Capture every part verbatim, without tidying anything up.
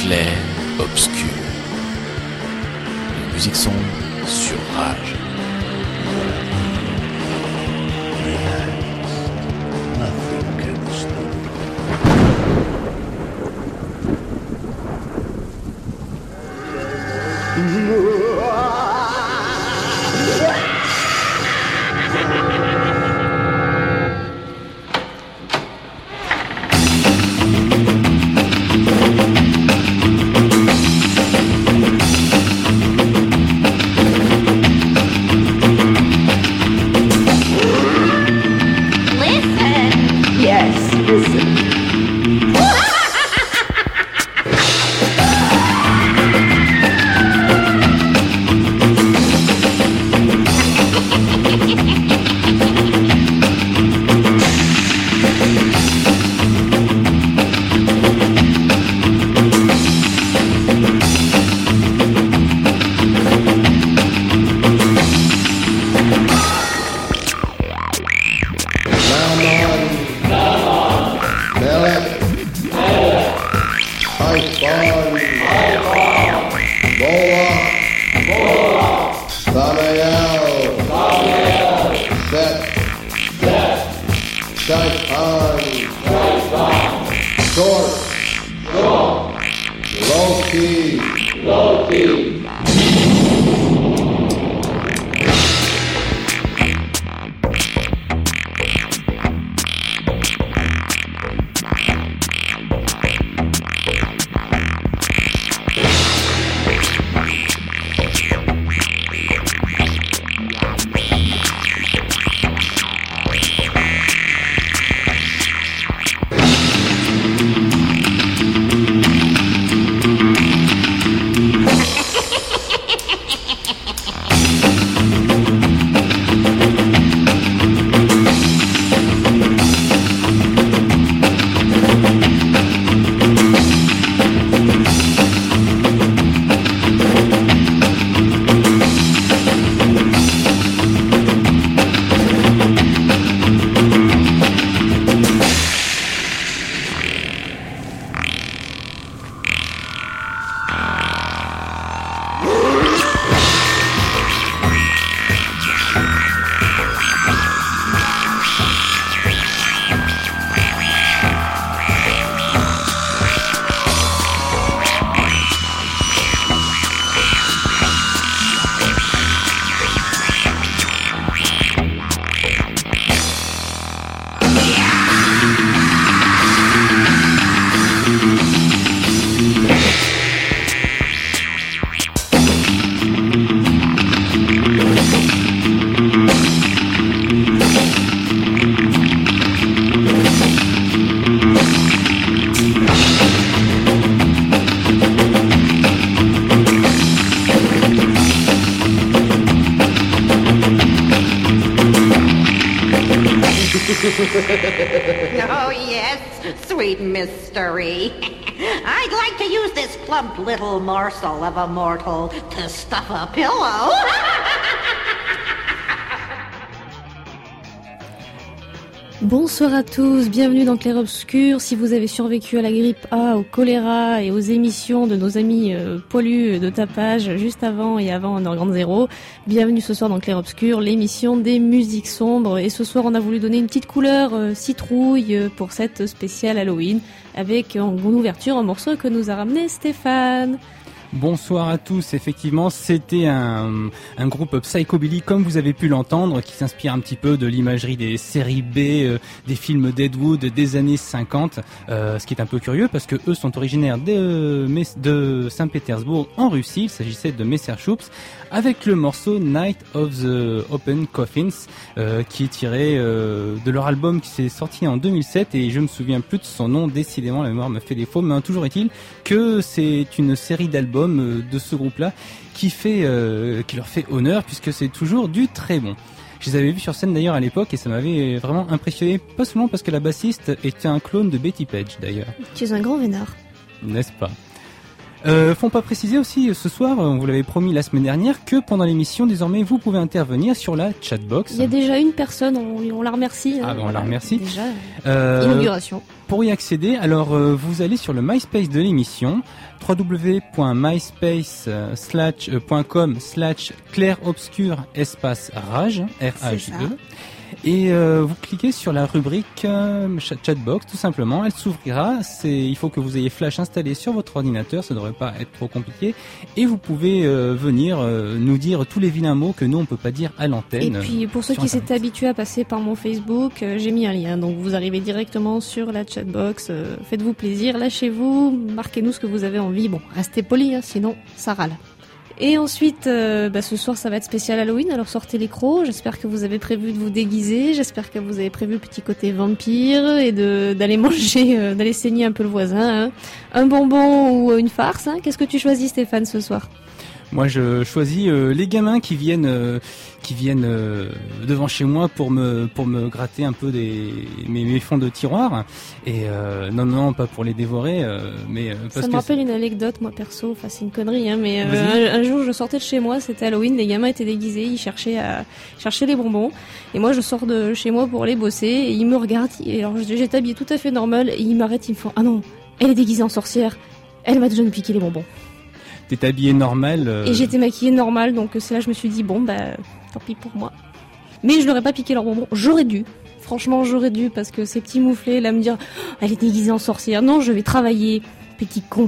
clair obscur. Les musiques sombre sur Rage. Oh, yes, sweet mystery. I'd like to use this plump little morsel of a mortal to stuff a pillow. Bonsoir à tous, bienvenue dans Clair Obscur. Si vous avez survécu à la grippe A, au choléra et aux émissions de nos amis euh, poilus de tapage juste avant et avant Underground Zéro, bienvenue ce soir dans Clair Obscur, l'émission des musiques sombres. Et ce soir on a voulu donner une petite couleur euh, citrouille euh, pour cette spéciale Halloween, avec en ouverture un morceau que nous a ramené Stéphane. Bonsoir à tous, effectivement c'était un, un groupe psychobilly comme vous avez pu l'entendre, qui s'inspire un petit peu de l'imagerie des séries B, euh, des films d'Ed Wood des années cinquante, euh, ce qui est un peu curieux parce que eux sont originaires de, de Saint-Pétersbourg en Russie. Il s'agissait de Messerschupps avec le morceau Night of the Open Coffins, euh, qui est tiré euh, de leur album qui s'est sorti en deux mille sept, et je me souviens plus de son nom, décidément la mémoire me fait défaut, mais toujours est-il que c'est une série d'albums de ce groupe-là qui fait, euh, qui leur fait honneur, puisque c'est toujours du très bon. Je les avais vus sur scène d'ailleurs à l'époque et ça m'avait vraiment impressionné, pas seulement parce que la bassiste était un clone de Betty Page d'ailleurs. Tu es un grand vénard. N'est-ce pas ? Euh, faut pas préciser aussi ce soir, on vous l'avait promis la semaine dernière, que pendant l'émission, désormais, vous pouvez intervenir sur la chatbox. Il y a déjà une personne, on, on la remercie. Ah, hein, ben on voilà, la remercie. Déjà, Euh, inauguration. Pour y accéder, alors euh, vous allez sur le MySpace de l'émission, w w w point myspace point com slash clair obscur espace rage, R H E. Et euh, vous cliquez sur la rubrique euh, chatbox, tout simplement. Elle s'ouvrira. C'est, il faut que vous ayez Flash installé sur votre ordinateur. Ça devrait pas être trop compliqué. Et vous pouvez euh, venir euh, nous dire tous les vilains mots que nous on peut pas dire à l'antenne. Et puis pour ceux qui Internet. s'étaient habitués à passer par mon Facebook, euh, j'ai mis un lien. Donc vous arrivez directement sur la chatbox. Euh, faites-vous plaisir, lâchez-vous, marquez-nous ce que vous avez envie. Bon, restez polis, hein, sinon ça râle. Et ensuite, euh, bah, ce soir ça va être spécial Halloween, alors sortez les crocs, j'espère que vous avez prévu de vous déguiser, j'espère que vous avez prévu petit côté vampire et de d'aller manger, euh, d'aller saigner un peu le voisin, hein. Un bonbon ou une farce, hein. Qu'est-ce que tu choisis Stéphane ce soir ? Moi, je choisis euh, les gamins qui viennent, euh, qui viennent euh, devant chez moi pour me, pour me gratter un peu des mes, mes fonds de tiroir. Et euh, non, non, pas pour les dévorer, euh, mais euh, parce Ça me que rappelle une anecdote, moi perso, enfin c'est une connerie, hein, mais Vas-y. euh, un, un jour je sortais de chez moi, c'était Halloween, les gamins étaient déguisés, ils cherchaient à chercher les bonbons, et moi je sors de chez moi pour aller bosser, et ils me regardent, et alors j'étais habillée tout à fait normal, et ils m'arrêtent, ils me font ah non, elle est déguisée en sorcière, elle va déjà nous piquer les bonbons. t'es habillé normal. Euh... Et j'étais maquillée normal, donc c'est là je me suis dit bon bah tant pis pour moi. Mais je leur ai pas piqué leurs bonbons, j'aurais dû. Franchement, j'aurais dû, parce que ces petits mouflés, là, me dire oh, elle est déguisée en sorcière. Non, je vais travailler, petit con.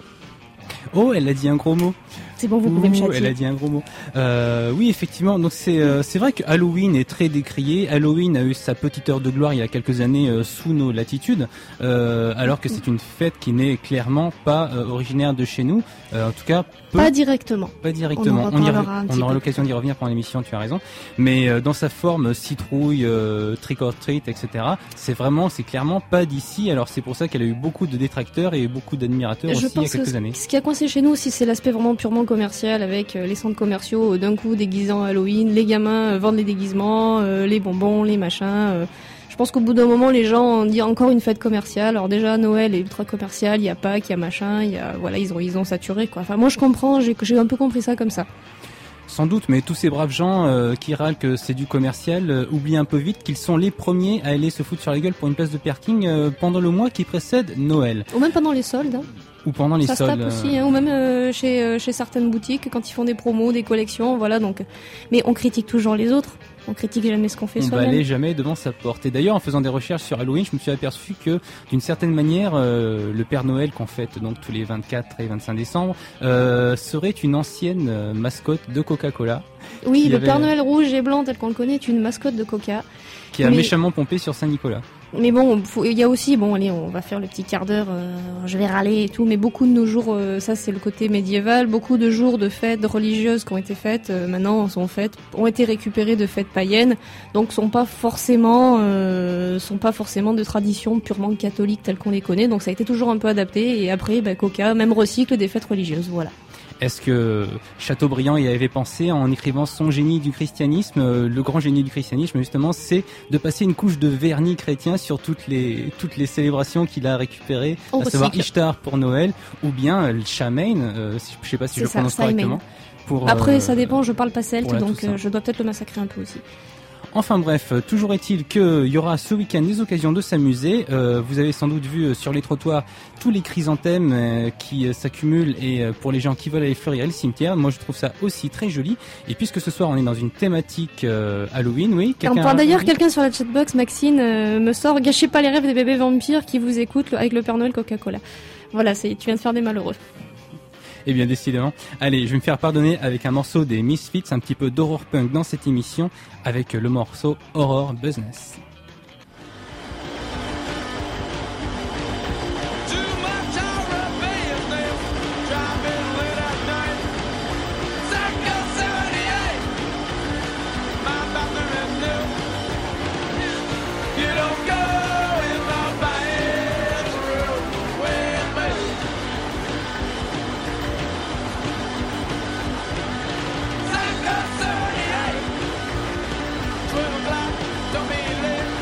Oh, elle a dit un gros mot. C'est bon, vous pouvez Ouh, me châtier. Elle a dit un gros mot. Euh, oui, effectivement. Donc c'est euh, c'est vrai que Halloween est très décrié. Halloween a eu sa petite heure de gloire il y a quelques années euh, sous nos latitudes, euh, alors que c'est une fête qui n'est clairement pas euh, originaire de chez nous. Euh, en tout cas, peu, Pas directement. pas directement. On en y reparlera un on petit aura peu l'occasion d'y revenir pendant l'émission. Tu as raison. Mais euh, dans sa forme citrouille, euh, trick or treat, et cetera. C'est vraiment, c'est clairement pas d'ici. Alors c'est pour ça qu'elle a eu beaucoup de détracteurs et beaucoup d'admirateurs Je aussi il y a pense que quelques ce- années. ce qui a coincé chez nous aussi, c'est l'aspect vraiment purement commercial, avec euh, les centres commerciaux euh, d'un coup déguisés en Halloween, les gamins euh, vendent les déguisements, euh, les bonbons, les machins. euh. Je pense qu'au bout d'un moment, les gens ont dit encore une fête commerciale. Alors déjà, Noël est ultra commercial, il y a Pâques, il y a machin, il y a voilà, ils ont ils ont saturé quoi. Enfin moi je comprends, j'ai j'ai un peu compris ça comme ça. Sans doute, mais tous ces braves gens euh, qui râlent que c'est du commercial euh, oublient un peu vite qu'ils sont les premiers à aller se foutre sur la gueule pour une place de parking euh, pendant le mois qui précède Noël Ou même pendant les soldes. Hein. ou pendant les Ça se soldes. tape aussi, hein, ou même euh, chez euh, chez certaines boutiques quand ils font des promos, des collections, voilà donc. Mais on critique toujours les autres, on critique jamais ce qu'on fait On soi-même. balaye jamais devant sa porte. Et d'ailleurs, en faisant des recherches sur Halloween, je me suis aperçu que, d'une certaine manière, euh, le Père Noël qu'on fête donc tous les vingt-quatre et vingt-cinq décembre euh, serait une ancienne euh, mascotte de Coca-Cola Oui, qui le avait- Père Noël rouge et blanc tel qu'on le connaît est une mascotte de Coca. qui a Mais- méchamment pompé sur Saint-Nicolas. Mais bon, faut- il y a aussi, bon allez, on va faire le petit quart d'heure, euh, je vais râler et tout, mais beaucoup de nos jours, euh, ça c'est le côté médiéval, beaucoup de jours de fêtes religieuses qui ont été faites, euh, maintenant sont faites, ont été récupérées de fêtes païennes, donc sont pas forcément, euh, sont pas forcément de tradition purement catholique telles qu'on les connaît, donc ça a été toujours un peu adapté, et après, bah, Coca même recycle des fêtes religieuses, voilà. Est-ce que Chateaubriand y avait pensé en écrivant son génie du christianisme? Euh, Le grand génie du christianisme, justement, c'est de passer une couche de vernis chrétien sur toutes les toutes les célébrations qu'il a récupérées, On à savoir recycle. Ishtar pour Noël, ou bien euh, le Shamain, euh, si- je sais pas si C'est je le ça, prononce Samhain. correctement. Pour, Après, euh, ça dépend, je parle pas celte, pour la donc Toussaint. euh, je dois peut-être le massacrer un peu aussi. Enfin bref, euh, toujours est-il qu'il y aura ce week-end des occasions de s'amuser. Euh, vous avez sans doute vu euh, sur les trottoirs tous les chrysanthèmes euh, qui euh, s'accumulent, et euh, pour les gens qui veulent aller fleurir le cimetière, moi je trouve ça aussi très joli. Et puisque ce soir on est dans une thématique euh, Halloween, oui. quelqu'un Enfin, a- d'ailleurs, quelqu'un sur la chatbox, Maxine, euh, me sort « Gâchez pas les rêves des bébés vampires qui vous écoutent le- avec le Père Noël Coca-Cola ». Voilà, c'est, tu viens de faire des malheureux. Eh bien, décidément. Allez, je vais me faire pardonner avec un morceau des Misfits, un petit peu d'horror punk dans cette émission, avec le morceau Horror Business. Too much horror business, driving late at night. Psycho seventy-eight, my bathroom is new. You don't go in the bathroom with me. Psycho seventy-eight, twelve o'clock, don't be late.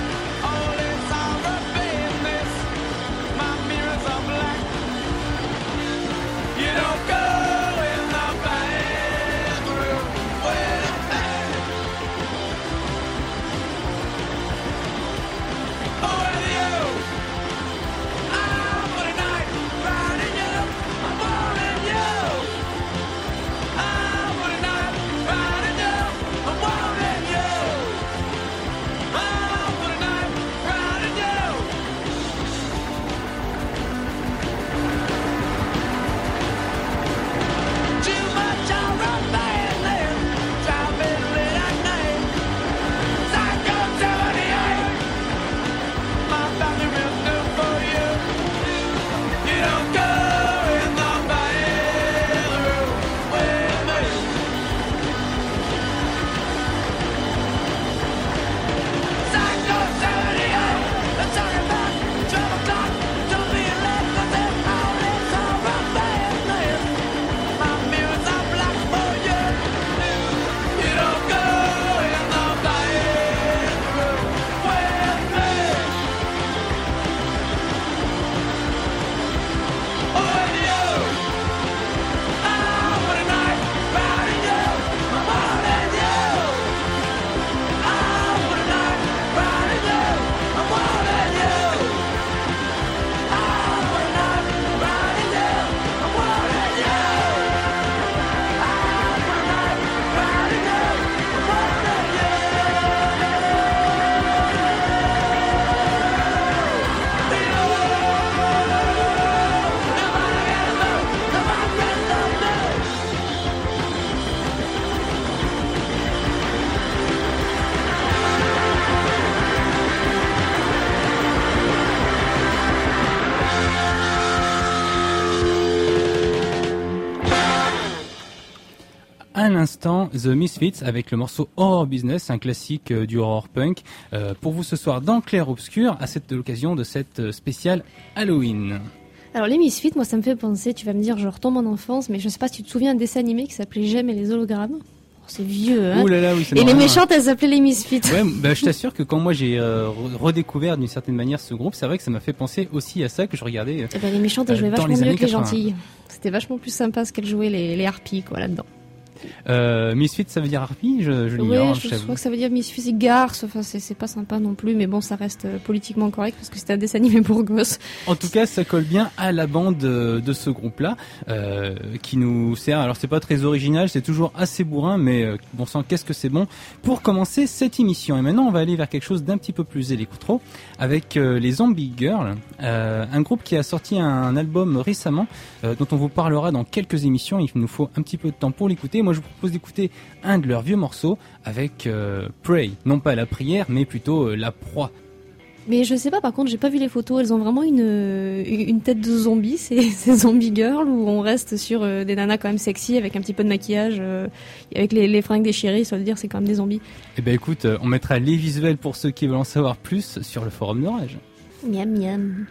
l'instant The Misfits avec le morceau Horror Business, un classique euh, du horror punk, euh, pour vous ce soir dans Clair Obscur, à cette l'occasion de cette euh, spéciale Halloween. Alors les Misfits, moi ça me fait penser, tu vas me dire je retombe en enfance, mais je sais pas si tu te souviens d'un dessin animé qui s'appelait Jem et les hologrammes. Oh, c'est vieux, hein. Ouh là là, oui, ça Et n'a les rien à- méchantes, elles s'appelaient les Misfits. Ouais, bah, je t'assure que quand moi j'ai euh, re- redécouvert d'une certaine manière ce groupe, c'est vrai que ça m'a fait penser aussi à ça que je regardais. euh, Eh ben, les méchantes, elles Euh, jouaient dans vachement les mieux années que les quatre-vingts. gentilles. C'était vachement plus sympa ce qu'elles jouaient les, les harpies, quoi, là-dedans. Euh, Misfits, ça veut dire harpie, je, je Ouais, l'ignore, je, je t'avoue. crois que ça veut dire Misfits et garces, enfin c'est, c'est pas sympa non plus, mais bon, ça reste euh, politiquement correct parce que c'était un dessin animé pour gosses. En tout cas, ça colle bien à la bande euh, de ce groupe-là, euh, qui nous sert. Alors, c'est pas très original, c'est toujours assez bourrin, mais euh, bon sang, qu'est-ce que c'est bon pour commencer cette émission. Et maintenant, on va aller vers quelque chose d'un petit peu plus électro, avec euh, les Zombie Girls, euh, un groupe qui a sorti un album récemment, euh, dont on vous parlera dans quelques émissions. Il nous faut un petit peu de temps pour l'écouter. Moi, je vous propose d'écouter un de leurs vieux morceaux avec euh, Prey, non pas la prière, mais plutôt euh, la proie. Mais je sais pas, par contre, j'ai pas vu les photos, elles ont vraiment une, euh, une tête de zombie, ces, ces zombie girls, où on reste sur euh, des nanas quand même sexy, avec un petit peu de maquillage, euh, avec les, les fringues déchirées, ça veut dire c'est quand même des zombies. Eh ben écoute, euh, on mettra les visuels pour ceux qui veulent en savoir plus sur le forum d'Orage. Miam miam.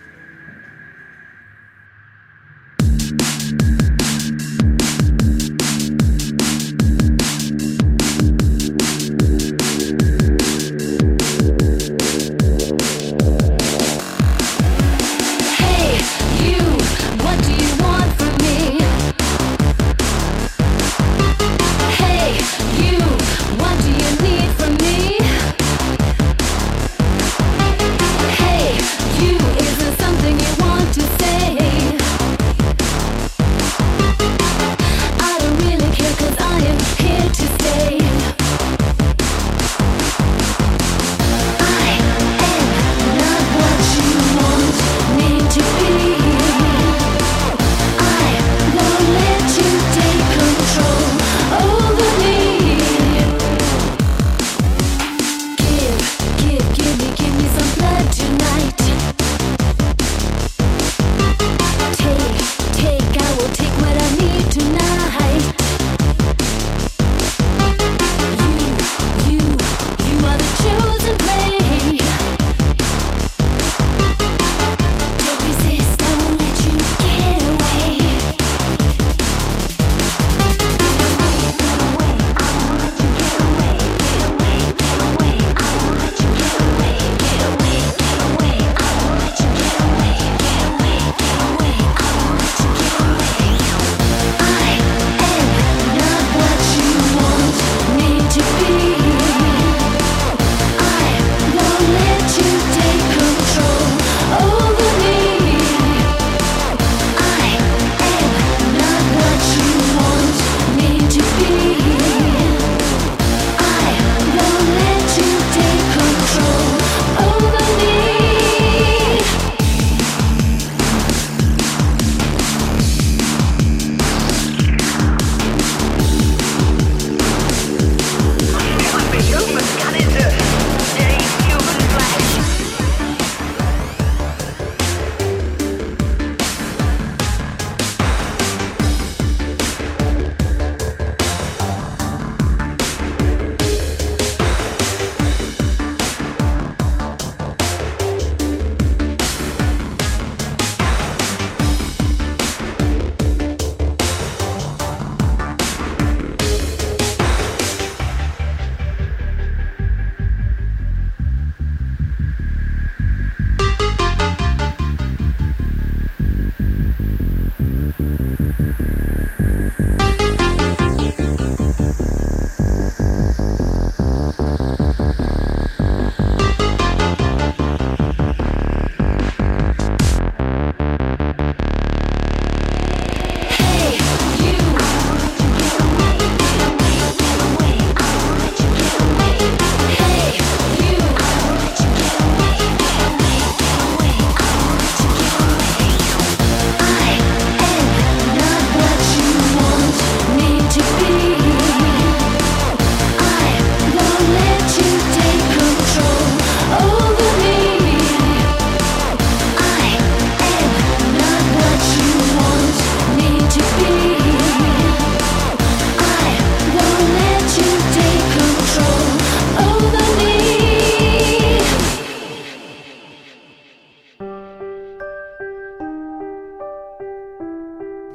Hey, you, what do you want from me? Hey, you, what do you need from me? Hey, you,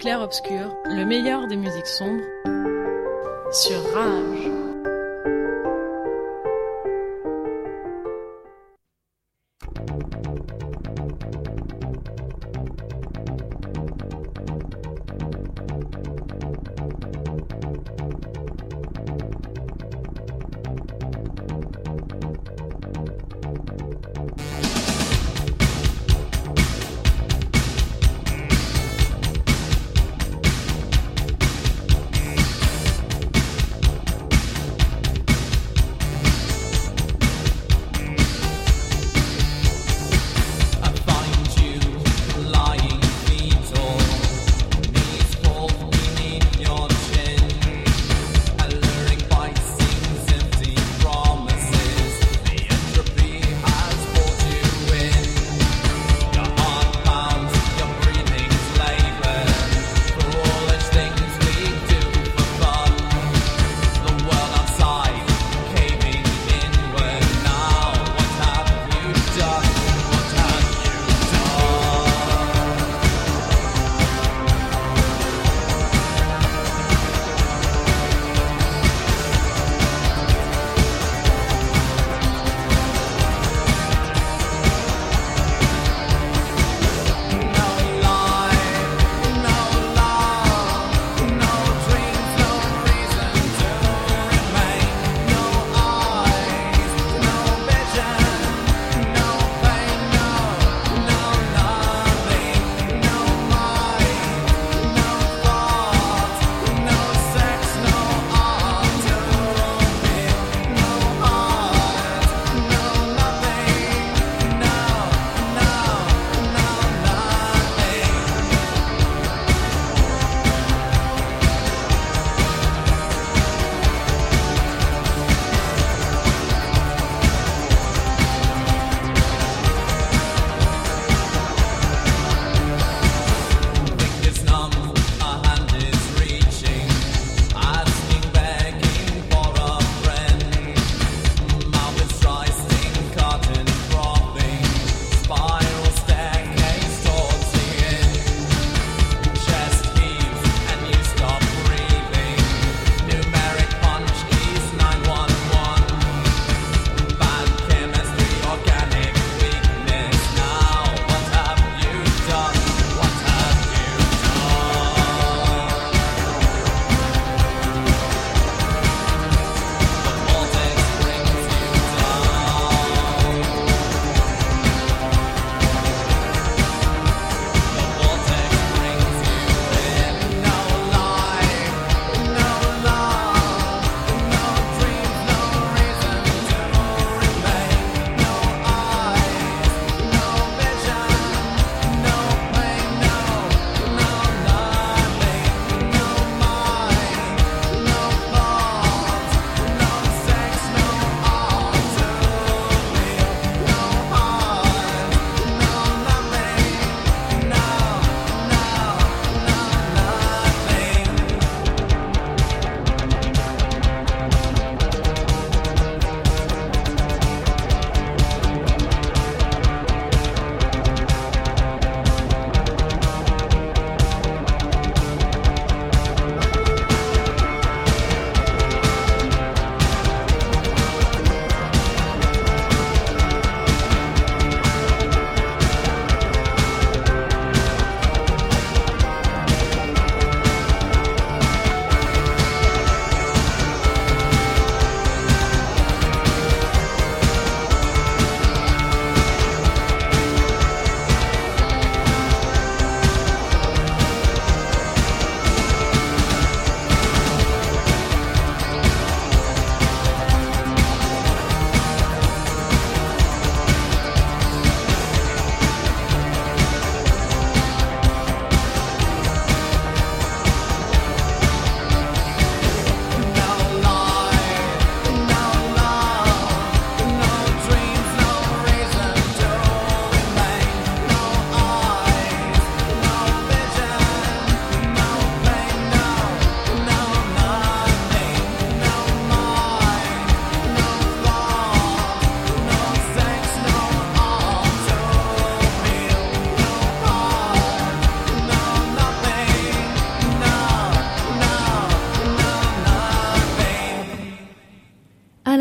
Clair Obscur, le meilleur des musiques sombres, sur Rage.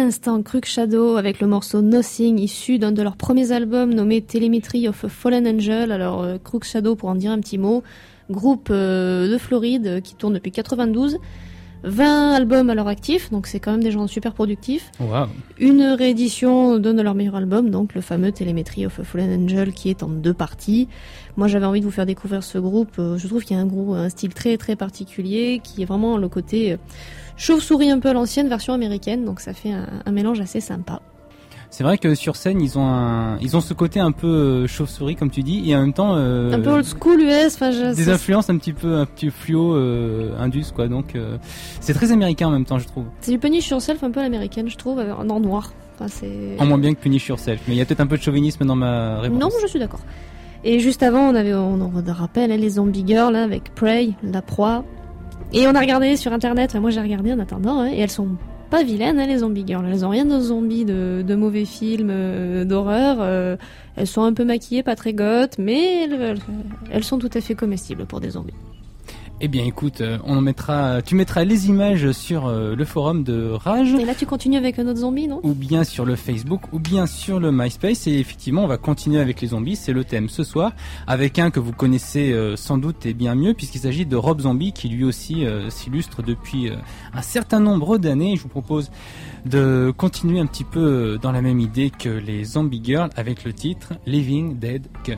l'instant, Crook Shadow avec le morceau Nothing, issu d'un de leurs premiers albums nommé Telemetry of a Fallen Angel. Alors, euh, Crook Shadow, pour en dire un petit mot, groupe euh, de Floride euh, qui tourne depuis quatre-vingt-douze. vingt albums à leur actif, donc c'est quand même des gens super productifs. Wow. Une réédition d'un de leurs meilleurs albums, donc le fameux Telemetry of a Fallen Angel, qui est en deux parties. Moi, j'avais envie de vous faire découvrir ce groupe. Je trouve qu'il y a un groupe, un style très très particulier, qui est vraiment le côté chauve-souris un peu à l'ancienne, version américaine, donc ça fait un, un mélange assez sympa. C'est vrai que sur scène, ils ont un, ils ont ce côté un peu chauve-souris, comme tu dis, et en même temps, euh, un peu old school U S, enfin, je, des influences un petit peu, un petit fluo euh, indus, quoi. Donc, euh, c'est très américain en même temps, je trouve. C'est du Punish Yourself un peu à l'américaine, je trouve, en noir. Enfin, c'est... En moins bien que Punish Yourself, mais il y a peut-être un peu de chauvinisme dans ma réponse. Non, je suis d'accord. Et juste avant, on avait, on en rappelle, hein, les Zombie Girls, là, avec Prey, la proie. Et on a regardé sur internet, enfin, moi j'ai regardé en attendant, hein, et elles sont pas vilaines, hein, les Zombie Girls. Elles ont rien de zombies, de, de mauvais films, euh, d'horreur. Euh, elles sont un peu maquillées, pas très goth, mais elles, elles sont tout à fait comestibles pour des zombies. Eh bien, écoute, on mettra, tu mettras les images sur euh, le forum de Rage. Et là, tu continues avec un autre zombie, non ? Ou bien sur le Facebook, ou bien sur le MySpace. Et effectivement, on va continuer avec les zombies. C'est le thème ce soir, avec un que vous connaissez euh, sans doute et bien mieux, puisqu'il s'agit de Rob Zombie, qui lui aussi euh, s'illustre depuis euh, un certain nombre d'années. Je vous propose de continuer un petit peu dans la même idée que les Zombie Girls, avec le titre Living Dead Girl.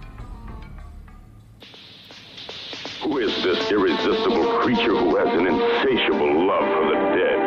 Who is this irresistible creature who has an insatiable love for the dead?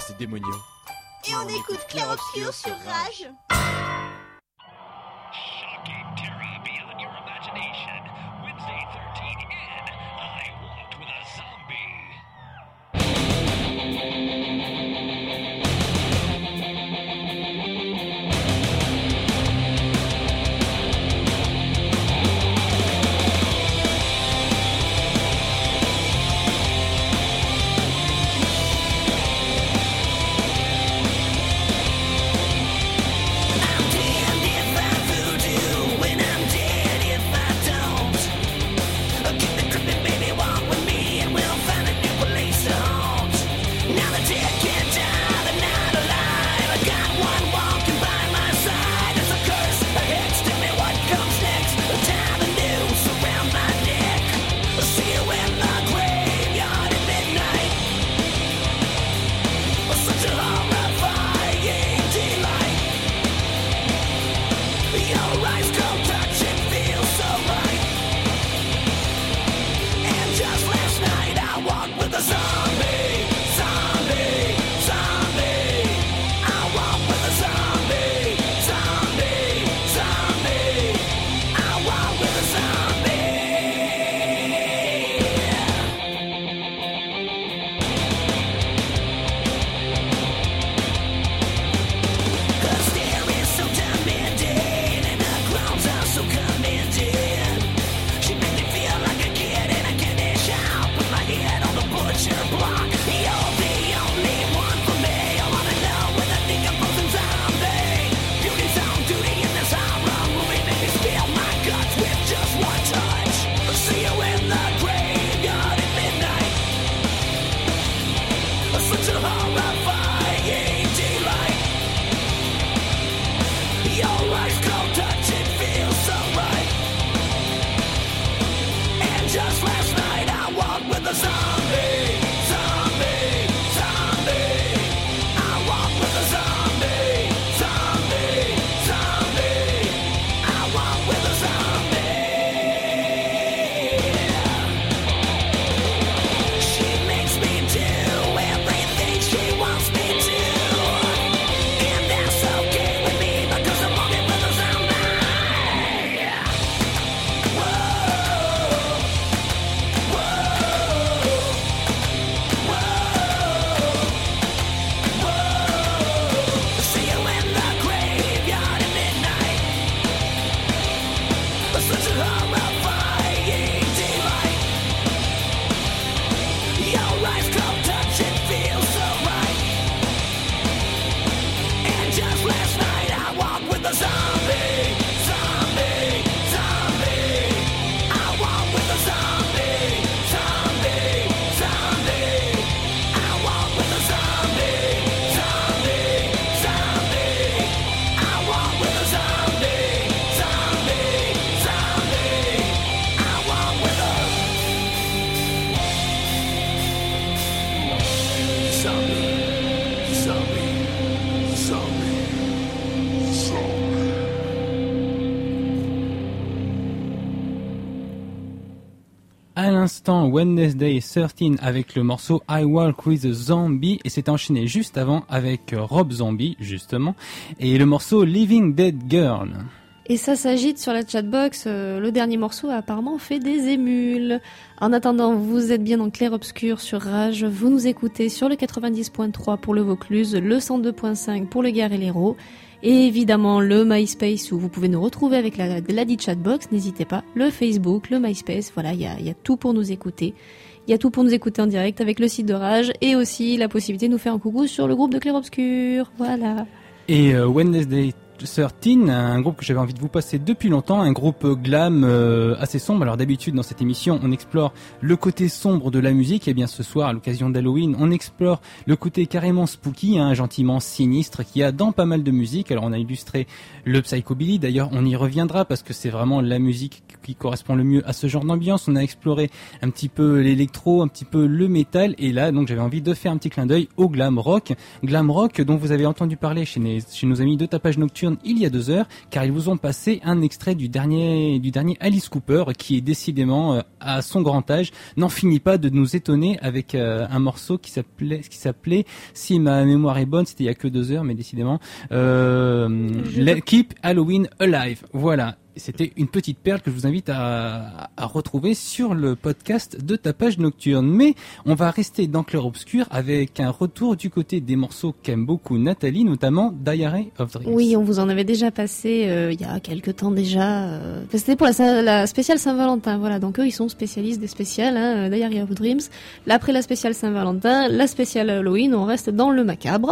c'est démonieux. Et on écoute Clair Obscur sur Rage. Shocking terror beyond your imagination. Wednesday thirteen in I Walked with a Zombie. À l'instant, Wednesday treize avec le morceau I Walk with a Zombie, et c'est enchaîné juste avant avec Rob Zombie, justement, et le morceau Living Dead Girl. Et ça s'agite sur la chatbox, euh, le dernier morceau a apparemment fait des émules. En attendant, vous êtes bien dans Clair Obscur sur Rage, vous nous écoutez sur le quatre-vingt-dix point trois pour le Vaucluse, le cent deux point cinq pour le Gard et l'Hérault, et évidemment le MySpace où vous pouvez nous retrouver avec la, la dite chatbox, n'hésitez pas, le Facebook, le MySpace, voilà, il y a, y a tout pour nous écouter. Il y a tout pour nous écouter en direct avec le site de Rage, et aussi la possibilité de nous faire un coucou sur le groupe de Clair Obscur, voilà. Et euh, Wednesday treize, un groupe que j'avais envie de vous passer depuis longtemps, un groupe glam euh, assez sombre. Alors d'habitude dans cette émission on explore le côté sombre de la musique, et bien ce soir à l'occasion d'Halloween on explore le côté carrément spooky, hein, gentiment sinistre qu'il y a dans pas mal de musique. Alors on a illustré le psychobilly, d'ailleurs on y reviendra parce que c'est vraiment la musique qui correspond le mieux à ce genre d'ambiance. On a exploré un petit peu l'électro, un petit peu le métal, et là donc j'avais envie de faire un petit clin d'œil au glam rock, glam rock dont vous avez entendu parler chez, les, chez nos amis de Tapage Nocturne Nocturne il y a deux heures, car ils vous ont passé un extrait du dernier, du dernier Alice Cooper, qui est décidément, euh, à son grand âge, n'en finit pas de nous étonner avec euh, un morceau qui s'appelait, qui s'appelait, si ma mémoire est bonne, c'était il y a que deux heures, mais décidément, euh, Let- Keep Halloween Alive. Voilà. C'était une petite perle que je vous invite à, à retrouver sur le podcast de Tapage Nocturne. Mais on va rester dans Clair Obscur avec un retour du côté des morceaux qu'aime beaucoup Nathalie, notamment Diary of Dreams. Oui, on vous en avait déjà passé euh, il y a quelques temps déjà. Euh, c'était pour la, la spéciale Saint-Valentin. Voilà, donc eux ils sont spécialistes des spéciales, hein, Diary of Dreams. Là, après la spéciale Saint-Valentin, la spéciale Halloween, on reste dans le macabre.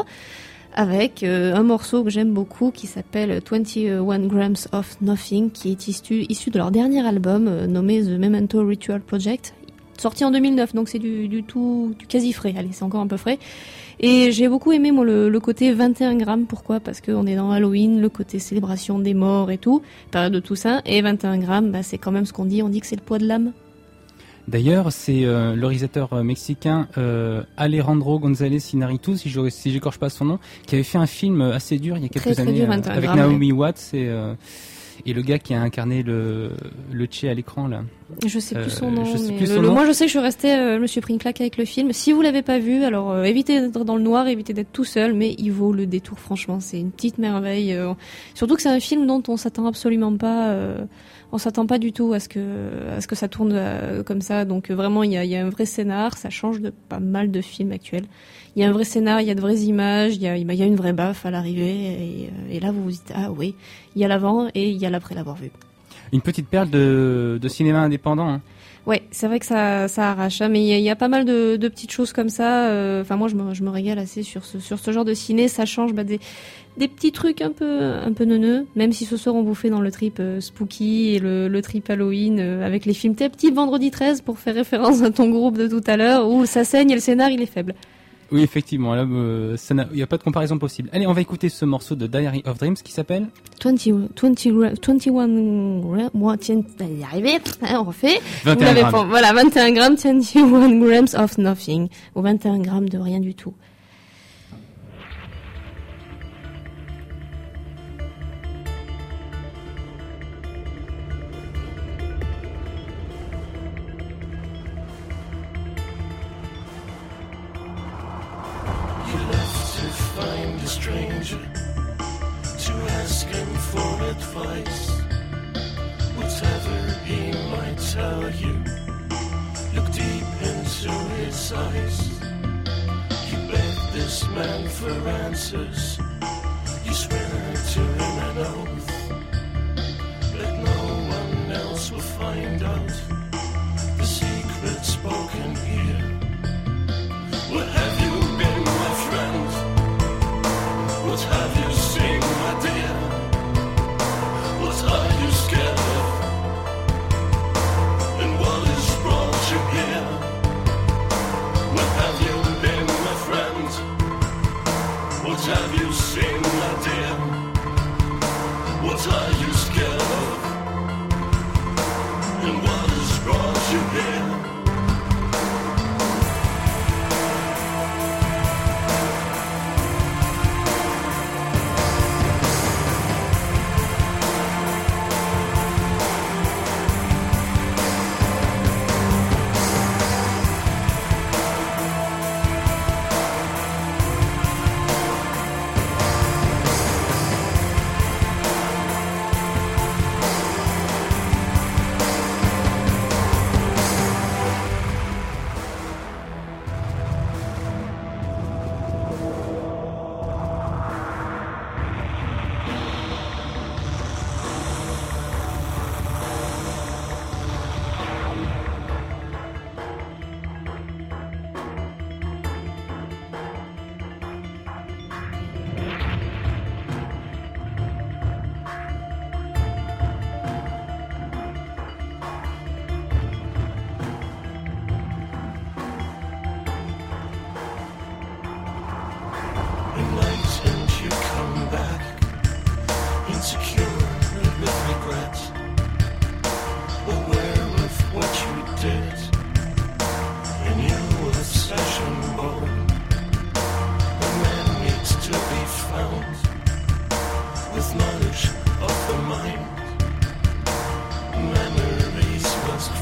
Avec euh, un morceau que j'aime beaucoup qui s'appelle twenty-one grams of Nothing, qui est issu, issu de leur dernier album euh, nommé The Memento Ritual Project, sorti en deux mille neuf, donc c'est du, du tout, du quasi frais, allez, c'est encore un peu frais. Et j'ai beaucoup aimé moi le, le côté vingt et un grammes, pourquoi ? Parce qu'on est dans Halloween, le côté célébration des morts et tout, période de Toussaint, et vingt et un grammes, bah, c'est quand même ce qu'on dit, on dit que c'est le poids de l'âme. D'ailleurs, c'est euh, le réalisateur euh, mexicain euh, Alejandro González Iñárritu, si je si j'écorche pas son nom, qui avait fait un film assez dur il y a quelques très, très années dur, euh, avec grammes, Naomi ouais. Watts et euh, et le gars qui a incarné le le Che à l'écran là. Je sais plus son Euh, nom. je sais mais plus le- son le- nom. moi, je sais que je suis restée, euh, je me suis pris une claque avec le film. Si vous l'avez pas vu, alors euh, évitez d'être dans le noir, évitez d'être tout seul, mais il vaut le détour. Franchement, c'est une petite merveille. euh, surtout que c'est un film dont on s'attend absolument pas. Euh, on s'attend pas du tout à ce que à ce que ça tourne euh, comme ça. Donc euh, vraiment, il y a, il y a un vrai scénar. Ça change de pas mal de films actuels. Il y a un vrai scénar, il y a de vraies images, il y a, il y a une vraie baffe à l'arrivée. Et, euh, et là, vous vous dites ah oui, il y a l'avant et il y a l'après l'avoir vu. Une petite perle de de cinéma indépendant. Hein. Ouais, c'est vrai que ça, ça arrache, hein, mais il y, a- il y a pas mal de, de petites choses comme ça. euh, Enfin, moi, je me, je me régale assez sur ce, sur ce genre de ciné. Ça change bah, des, des petits trucs un peu, un peu neuneux. Même si ce soir on vous fait dans le trip euh, spooky et le, le trip Halloween euh, avec les films Tes petits vendredi treize pour faire référence à ton groupe de tout à l'heure où ça saigne et le scénar il est faible. Oui, effectivement, là, euh, ça n'a- il n'y a pas de comparaison possible. Allez, on va écouter ce morceau de Diary of Dreams qui s'appelle vingt, vingt, vingt-et-un grammes, moi, tiens, y arriver, hein, on refait. vingt et un Vous l'avez grammes. pas- voilà, vingt et un grammes, vingt et un grams of nothing. Ou vingt et un grammes de rien du tout. You left to find a stranger, to ask him for advice. Whatever he might tell you, look deep into his eyes. You begged this man for answers. You swear to him an oath that no one else will find out the secret spoken here. Where have you been, my friend? What have you seen, my dear? What are you scared of? And what has brought you here? Where have you been, my friend? What have you seen, my dear? What are you scared of? And what has brought you here?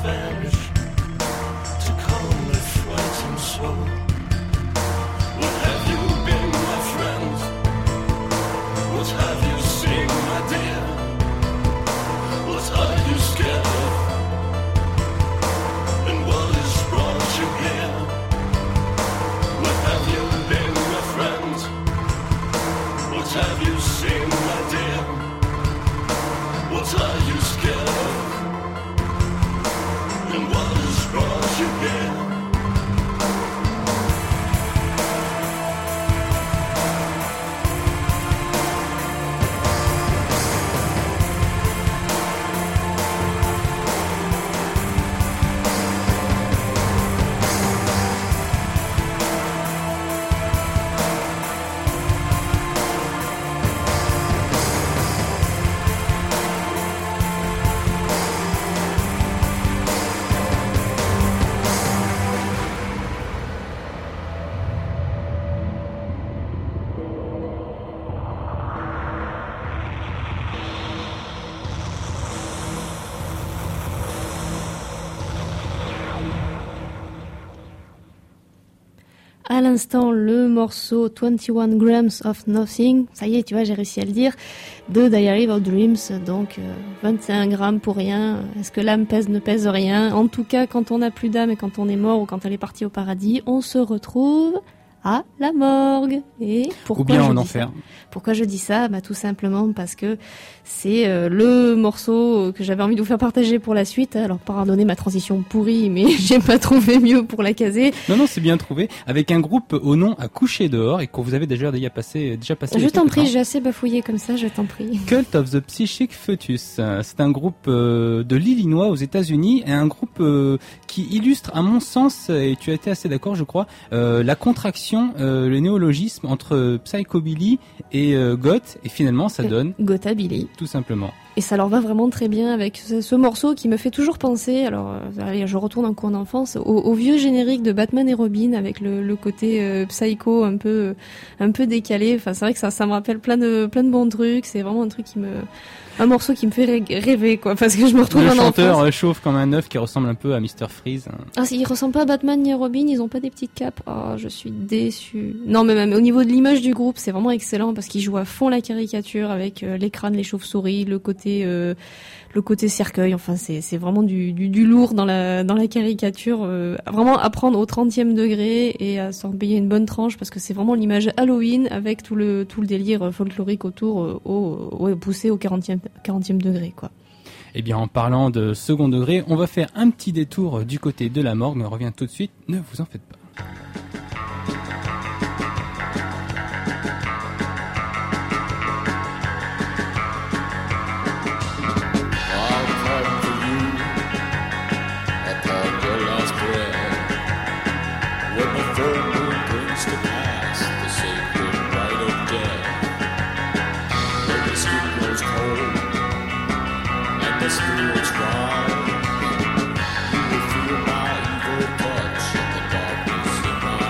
vanish to calm my frightened soul. What have you been, my friend? What have you seen, my dear? What are you scared of? And what has brought you here? What have you been, my friend? What have you seen, my dear? What are you scared of? And what has brought you here? À l'instant, le morceau vingt-et-un grams of Nothing, ça y est, tu vois, j'ai réussi à le dire, de Diary of Dreams, donc euh, vingt et un grammes pour rien. Est-ce que l'âme pèse, ne pèse rien? En tout cas, quand on n'a plus d'âme et quand on est mort ou quand elle est partie au paradis, on se retrouve à la morgue. Et pourquoi Ou bien je en dis enfer. ça Pourquoi je dis ça? Bah tout simplement parce que c'est euh, le morceau que j'avais envie de vous faire partager pour la suite. Alors pardonnez ma transition pourrie, mais j'ai pas trouvé mieux pour la caser. Non, non, c'est bien trouvé. Avec un groupe au nom à coucher dehors et que vous avez déjà, déjà passé, déjà passé. Je t'en quelques prie, temps. j'ai assez bafouillé comme ça, je t'en prie. Cult of the Psychic Foetus. Euh, C'est un groupe euh, de l'Illinois aux États-Unis et un groupe euh, qui illustre, à mon sens, et tu as été assez d'accord, je crois, euh, la contraction, euh, le néologisme entre psychobilly et euh, goth, et finalement ça donne Gothabilly. Tout simplement. Et ça leur va vraiment très bien avec ce, ce morceau qui me fait toujours penser, alors euh, allez, je retourne en cours d'enfance, au, au vieux générique de Batman et Robin avec le, le côté euh, psycho un peu un peu décalé. Enfin, c'est vrai que ça ça me rappelle plein de plein de bons trucs. C'est vraiment un truc qui me un morceau qui me fait ré- rêver quoi, parce que je me retrouve Le en chanteur enfance. euh, chauffe comme un œuf qui ressemble un peu à mister Freeze. Ah, ils ressemblent pas à Batman ni à Robin, ils ont pas des petites capes. Ah, je suis déçue. Non, mais même au niveau de l'image du groupe, c'est vraiment excellent parce qu'ils jouent à fond la caricature avec euh, les crânes, les chauves-souris, le côté, euh, le côté cercueil. Enfin, c'est c'est vraiment du, du du lourd dans la dans la caricature. Euh, vraiment à prendre au trentième degré et à s'en payer une bonne tranche parce que c'est vraiment l'image Halloween avec tout le tout le délire folklorique autour, euh, au, au poussé au quarantième quarantième degré quoi. Eh bien, en parlant de second degré, on va faire un petit détour du côté de la morgue, mais on revient tout de suite, ne vous en faites pas. I'll pardon for you upon your last breath. When the full moon brings to pass the sacred rite of death. When the skin grows cold and the spirits rise, you will feel my evil touch in the darkness in my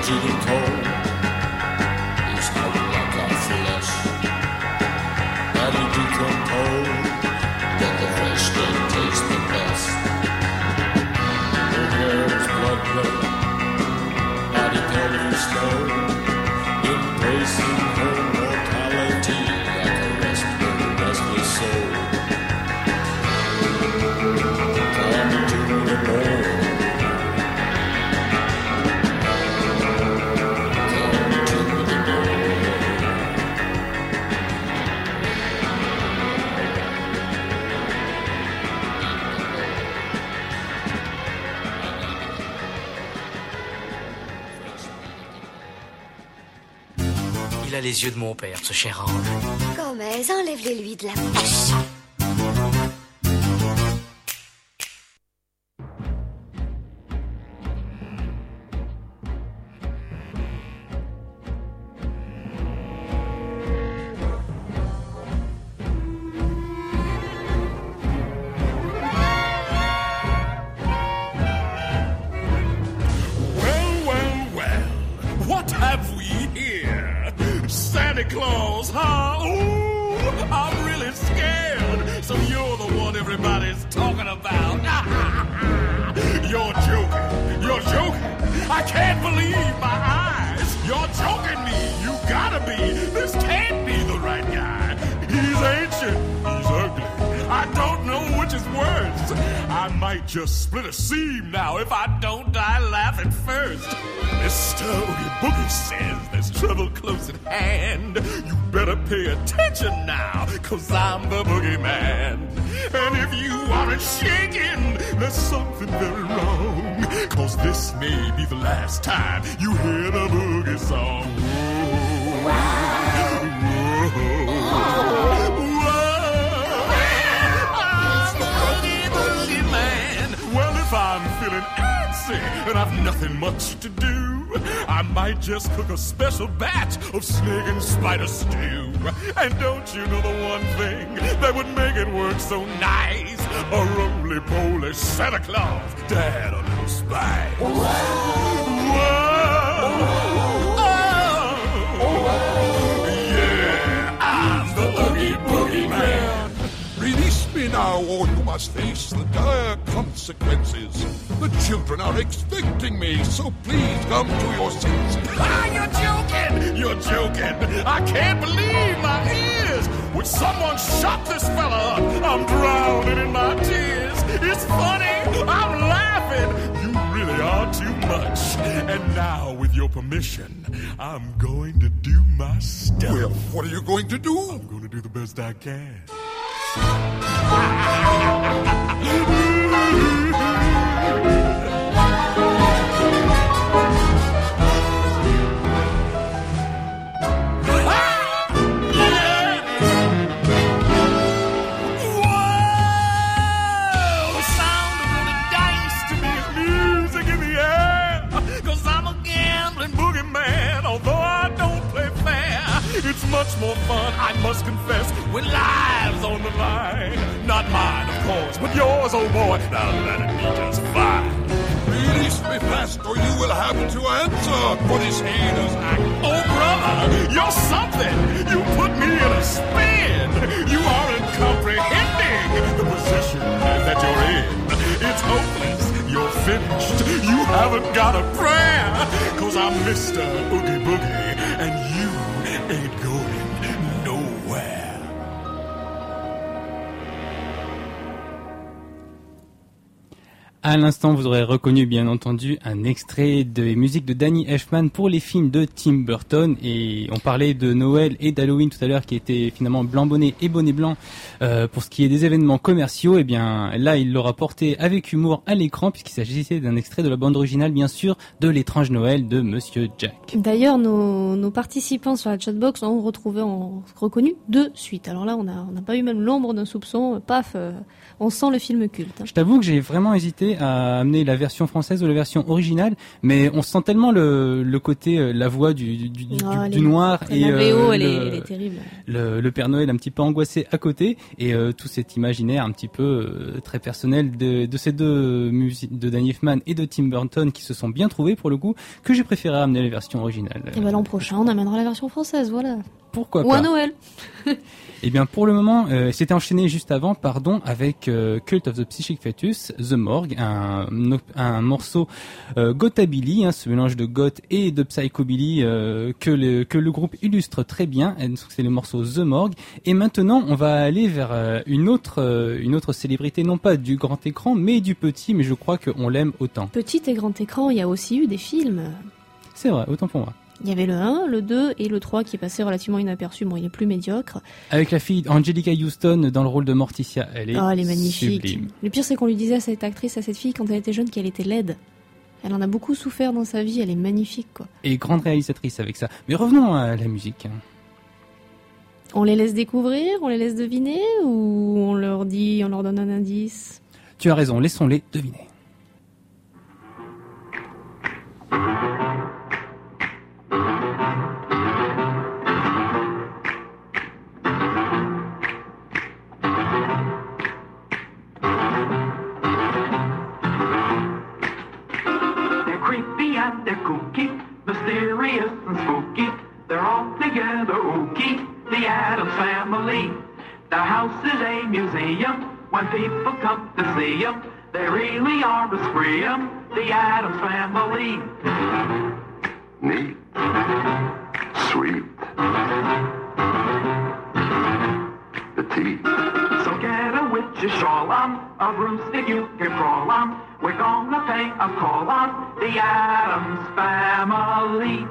eating cold is not like our flesh. Body decompose, then the fresh skin tastes the best. Her hair is blood red, body color is snow, embracing her mortality like a restless, restless soul. Come to the morn. Il a les yeux de mon père, ce cher ange. Gomez, enlève-les-lui de la bouche. Well, well, well, what have we here? Santa Claus, huh? Ooh, I'm really scared. So you're the one everybody's talking about. You're joking. You're joking. I can't believe my eyes. You're joking me. You gotta be. This can't be the right guy. He's ancient. He's ugly. I don't know which is worse. I might just split a seam now if I don't die laughing first. Mister Oogie Boogie says there's trouble close at hand. You better pay attention now, cause I'm the boogeyman. And if you aren't shaking, there's something very wrong, cause this may be the last time you hear the boogie song. Whoa. Whoa. If I'm feeling antsy and I've nothing much to do, I might just cook a special batch of snake and spider stew. And don't you know the one thing that would make it work so nice? A roly-poly Santa Claus to add a little spice. Whoa. Oh. Yeah, I'm the Oogie Boogie Man. Release me now, or you must face the dire consequences. The children are expecting me, so please come to your senses. Ah, you're joking! You're joking! I can't believe my ears! Would someone shut this fella up? I'm drowning in my tears. It's funny! I'm laughing! You really are too much. And now, with your permission, I'm going to do my stuff. Well, what are you going to do? I'm going to do the best I can. It's much more fun, I must confess, when lives on the line. Not mine, of course, but yours, oh boy. Now that'd be just fine. Release me fast, or you will have to answer for this heinous act. Oh, brother, you're something. You put me in a spin. You aren't comprehending the position that you're in. It's hopeless. You're finished. You haven't got a prayer. Cause I'm Mister Oogie Boogie, and you ain't going nowhere. À l'instant, vous aurez reconnu bien entendu un extrait de musique de Danny Elfman pour les films de Tim Burton. Et on parlait de Noël et d'Halloween tout à l'heure qui étaient finalement blanc bonnet et bonnet blanc euh, pour ce qui est des événements commerciaux. Et bien là, il l'aura porté avec humour à l'écran puisqu'il s'agissait d'un extrait de la bande originale bien sûr de L'étrange Noël de Monsieur Jack. D'ailleurs, nos, nos participants sur la chatbox ont retrouvé, ont reconnu de suite. Alors là, on n'a on a pas eu même l'ombre d'un soupçon. Paf, euh, on sent le film culte. Je t'avoue que j'ai vraiment hésité hésité à amener la version française ou la version originale, mais on sent tellement le, le côté, euh, la voix du, du, du, Oh, du, les- du noir et la V O, euh, elle, est, le, elle est terrible. le, le Père Noël un petit peu angoissé à côté, et euh, tout cet imaginaire un petit peu euh, très personnel de, de ces deux musiques, de Danny Elfman et de Tim Burton, qui se sont bien trouvés pour le coup, que j'ai préféré amener les versions originales. Et bah l'an prochain, on amènera la version française, voilà. Pourquoi Ou pas. à Noël. Eh bien, pour le moment, euh, c'était enchaîné juste avant, pardon, avec euh, Cult of the Psychic Fetus, The Morgue, un, un morceau euh, gothabilly, hein, ce mélange de goth et de psychobilly euh, que, le, que le groupe illustre très bien. Et donc, c'est le morceau The Morgue. Et maintenant, on va aller vers euh, une autre, euh, une autre célébrité, non pas du grand écran, mais du petit. Mais je crois qu'on l'aime autant. Petit et grand écran, il y a aussi eu des films. C'est vrai, autant pour moi. Il y avait le un, le deux et le trois qui est passé relativement inaperçu. Bon, il est plus médiocre. Avec la fille Angelica Houston dans le rôle de Morticia, elle est, Oh, elle est magnifique. sublime. Le pire, c'est qu'on lui disait à cette actrice, à cette fille, quand elle était jeune, qu'elle était laide. Elle en a beaucoup souffert dans sa vie, elle est magnifique, quoi. Et grande réalisatrice avec ça. Mais revenons à la musique. On les laisse découvrir, on les laisse deviner, ou on leur dit, on leur donne un indice? Tu as raison, laissons-les deviner. They're creepy and they're kooky, mysterious and spooky. They're all together ooky, the Addams Family. The house is a museum when people come to see them. They really are a scream, the Addams Family. Neat. Sweet. Petite. So get a witch's shawl on, a broomstick you can crawl on. We're gonna pay a call on the Addams Family.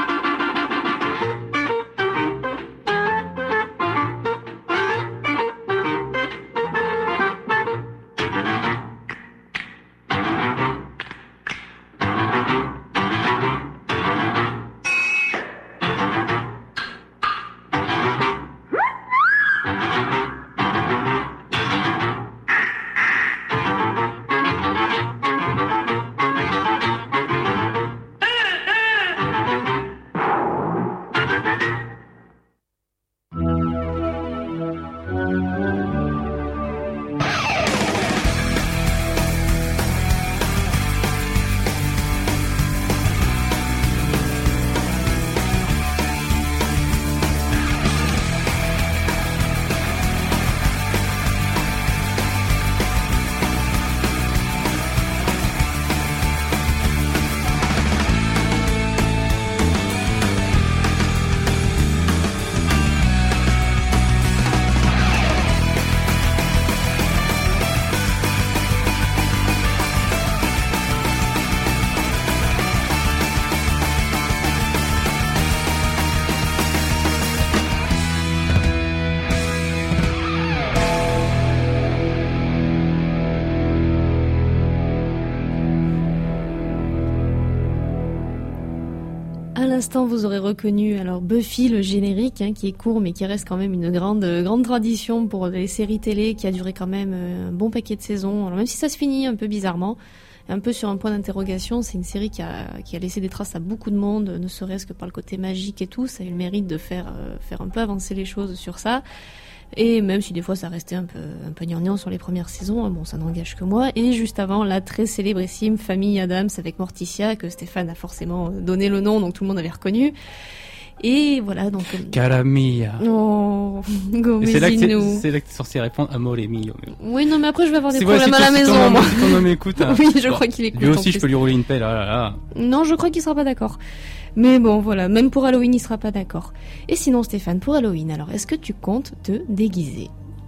À l'instant, vous aurez reconnu alors Buffy, le générique, hein, qui est court mais qui reste quand même une grande grande tradition pour les séries télé, qui a duré quand même euh, un bon paquet de saisons. Alors même si ça se finit un peu bizarrement, un peu sur un point d'interrogation, c'est une série qui a qui a laissé des traces à beaucoup de monde, ne serait-ce que par le côté magique et tout. Ça a eu le mérite de faire euh, faire un peu avancer les choses sur ça. Et même si des fois ça restait un peu un peu gnangnan sur les premières saisons, hein, bon ça n'engage que moi. Et juste avant, la très célébrissime Famille Addams avec Morticia, que Stéphane a forcément donné le nom, donc tout le monde avait reconnu. Et voilà, donc... Cara mia. Oh, Et c'est là que Gomezino. t'es- c'est là que t'es censé répondre Amore mio. Oui, non, mais après je vais avoir des C'est vrai, problèmes si à ton- la si ton maison, homme- moi. si ton homme écoute, hein. Oui, je Bon, crois qu'il écoute. Lui en aussi, je plus. peux lui rouler une pelle. Ah là là. Non, je crois qu'il sera pas d'accord. Mais bon, voilà, même pour Halloween, il sera pas d'accord. Et sinon, Stéphane, pour Halloween, alors, est-ce que tu comptes te déguiser?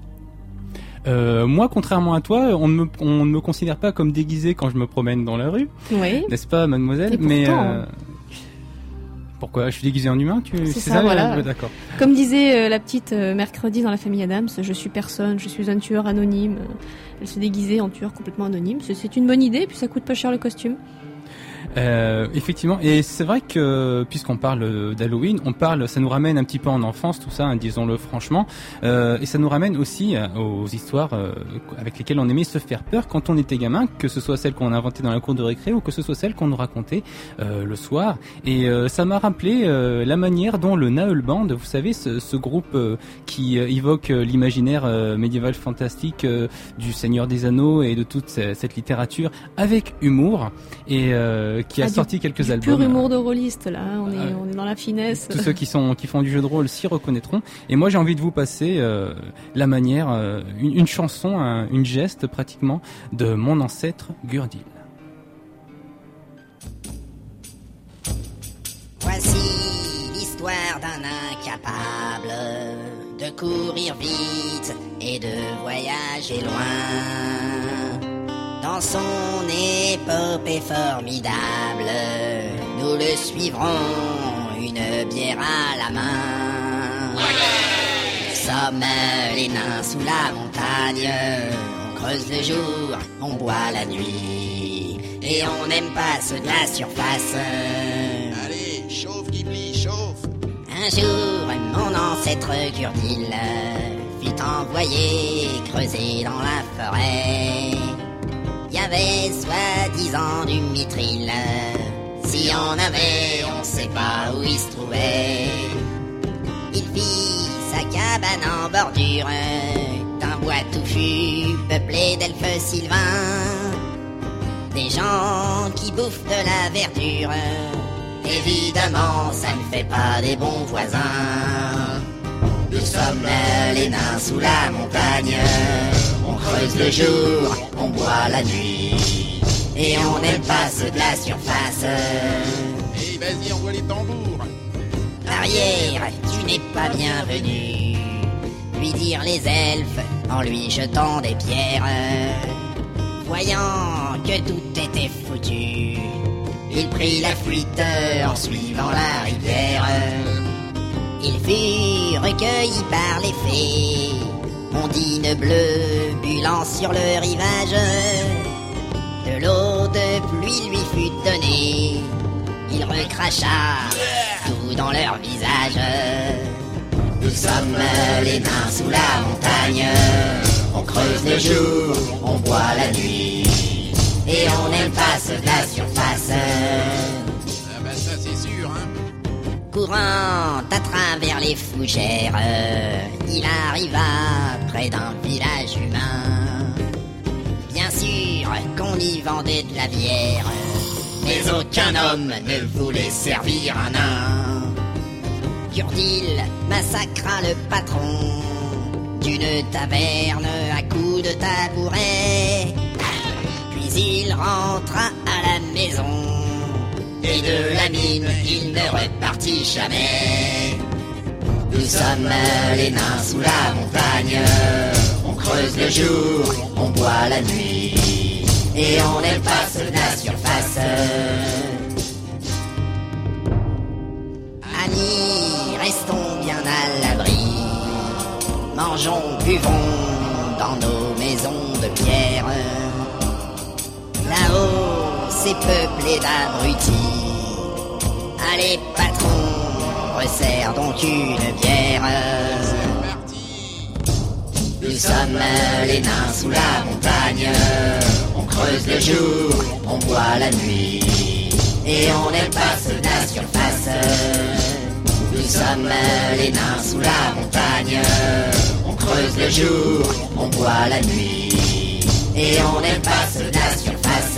Euh, moi, contrairement à toi, on ne me, on ne me considère pas comme déguisé quand je me promène dans la rue. Oui. N'est-ce pas, mademoiselle? Et Mais pourtant, euh, pourquoi? Je suis déguisé en humain, tu C'est ça, euh, voilà. ouais, d'accord. Comme disait euh, la petite euh, mercredi dans la famille Addams, je suis personne, je suis un tueur anonyme. Euh, Elle se déguisait en tueur complètement anonyme. C'est- C'est une bonne idée, puis ça coûte pas cher le costume. Euh, effectivement, et c'est vrai que puisqu'on parle d'Halloween, on parle, ça nous ramène un petit peu en enfance, tout ça, hein, disons-le franchement, euh, et ça nous ramène aussi euh, aux histoires euh, avec lesquelles on aimait se faire peur quand on était gamin, que ce soit celles qu'on inventait dans la cour de récré ou que ce soit celles qu'on nous racontait euh, le soir. Et euh, ça m'a rappelé euh, la manière dont le Naël Band, vous savez, ce, ce groupe euh, qui euh, évoque euh, l'imaginaire euh, médiéval fantastique euh, du Seigneur des Anneaux et de toute cette, cette littérature avec humour, et euh, qui a ah, sorti du, quelques du albums. Pur humour de rôliste là, on est, Euh, on est dans la finesse. Tous ceux qui sont qui font du jeu de rôle s'y reconnaîtront. Et moi, j'ai envie de vous passer euh, la manière, euh, une, une chanson, un, une geste pratiquement de mon ancêtre Gurdil. Voici l'histoire d'un incapable de courir vite et de voyager loin. Dans son épopée formidable, nous le suivrons, une bière à la main. Nous sommes les nains sous la montagne, on creuse le jour, on boit la nuit, et on n'aime pas ceux de la surface. Allez, chauffe Ghibli, chauffe. Un jour, mon ancêtre Gurdil fut envoyé creuser dans la forêt. Il y avait soi-disant du mithril. Si on avait, on sait pas où il se trouvait. Il fit sa cabane en bordure d'un bois touffu peuplé d'elfes sylvains. Des gens qui bouffent de la verdure. Évidemment, ça ne fait pas des bons voisins. Nous sommes les nains sous la montagne. On creuse le jour, on boit la nuit, et on n'aime pas ceux de la surface. Hey, vas-y, envoie les tambours. Arrière, tu n'es pas bienvenu, lui dirent les elfes en lui jetant des pierres. Voyant que tout était foutu, il prit la fuite en suivant la rivière. Il fut recueilli par les fées, ondine bleue bulant sur le rivage. De l'eau de pluie lui fut donnée, il recracha tout dans leur visage. Nous sommes les nains sous la montagne, on creuse le jour, on boit la nuit, et on n'aime pas ceux de la surface. Ah bah ça c'est sûr, hein. Courant à travers les fougères, il arriva près d'un village humain. Bien sûr qu'on y vendait de la bière, mais aucun homme ne voulait servir un nain. Gurdil massacra le patron d'une taverne à coups de tabouret. Puis il rentra à la maison, et de la mine il ne repartit jamais. Nous sommes les nains sous la montagne, on creuse le jour, on boit la nuit, et on n'aime pas ceux de la surface. Amis, restons bien à l'abri, mangeons, buvons dans nos maisons de pierre. Là-haut, c'est peuplé d'abrutis. Allez, patron, resserre donc une bière. Nous sommes les nains sous la montagne, on creuse le jour, on boit la nuit, et on n'aime pas ceux de la surface. Nous sommes les nains sous la montagne, on creuse le jour, on boit la nuit, et on n'aime pas ceux de la surface.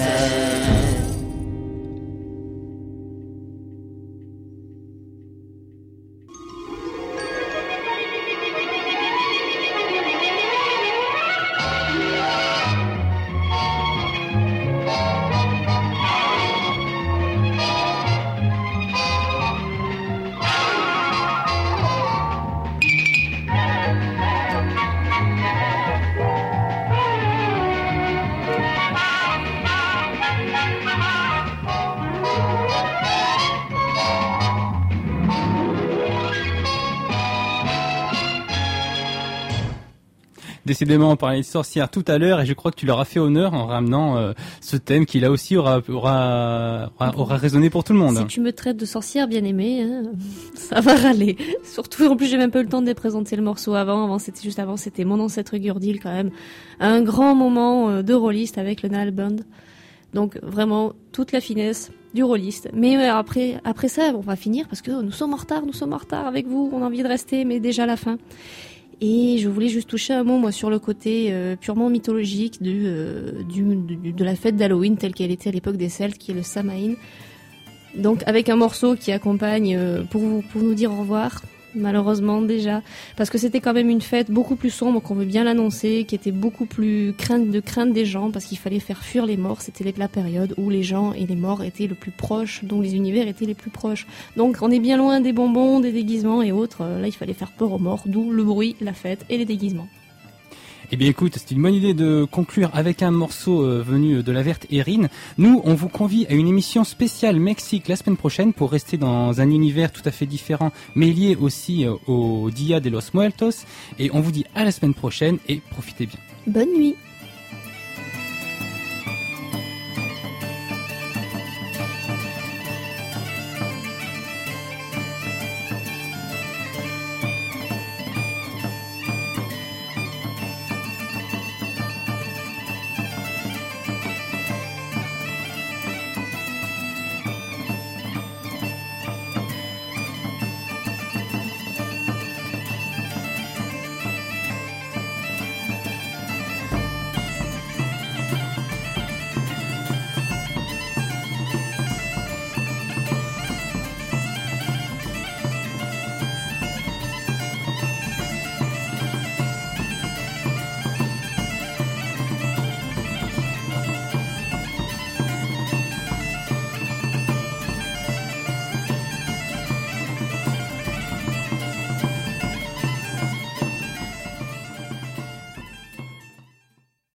Décidément, on parlait de sorcières tout à l'heure et je crois que tu leur as fait honneur en ramenant euh, ce thème qui là aussi aura, aura, aura, aura résonné pour tout le monde. Si tu me traites de sorcière bien aimée, hein, ça va râler. Surtout, en plus, j'ai même pas eu le temps de présenter le morceau avant. Avant, c'était juste avant, c'était Mon ancêtre Gurdil quand même. Un grand moment euh, de rôliste avec le Nile Band. Donc vraiment toute la finesse du rôliste. Mais euh, après, après ça, on va finir parce que nous sommes en retard, nous sommes en retard avec vous. On a envie de rester, mais déjà la fin. Et je voulais juste toucher un mot, moi, sur le côté euh, purement mythologique du, euh, du, du, de la fête d'Halloween telle qu'elle était à l'époque des Celtes, qui est le Samhain. Donc avec un morceau qui accompagne euh, pour, vous, pour nous dire au revoir, malheureusement déjà, parce que c'était quand même une fête beaucoup plus sombre, qu'on veut bien l'annoncer, qui était beaucoup plus crainte de crainte des gens, parce qu'il fallait faire fuir les morts. C'était la période où les gens et les morts étaient le plus proches, dont les univers étaient les plus proches. Donc on est bien loin des bonbons, des déguisements et autres. Là, il fallait faire peur aux morts, d'où le bruit, la fête et les déguisements. Eh bien écoute, c'est une bonne idée de conclure avec un morceau euh, venu de la Verte Erin. Nous, on vous convie à une émission spéciale Mexique la semaine prochaine pour rester dans un univers tout à fait différent, mais lié aussi euh, au Dia de los Muertos. Et on vous dit à la semaine prochaine et profitez bien. Bonne nuit.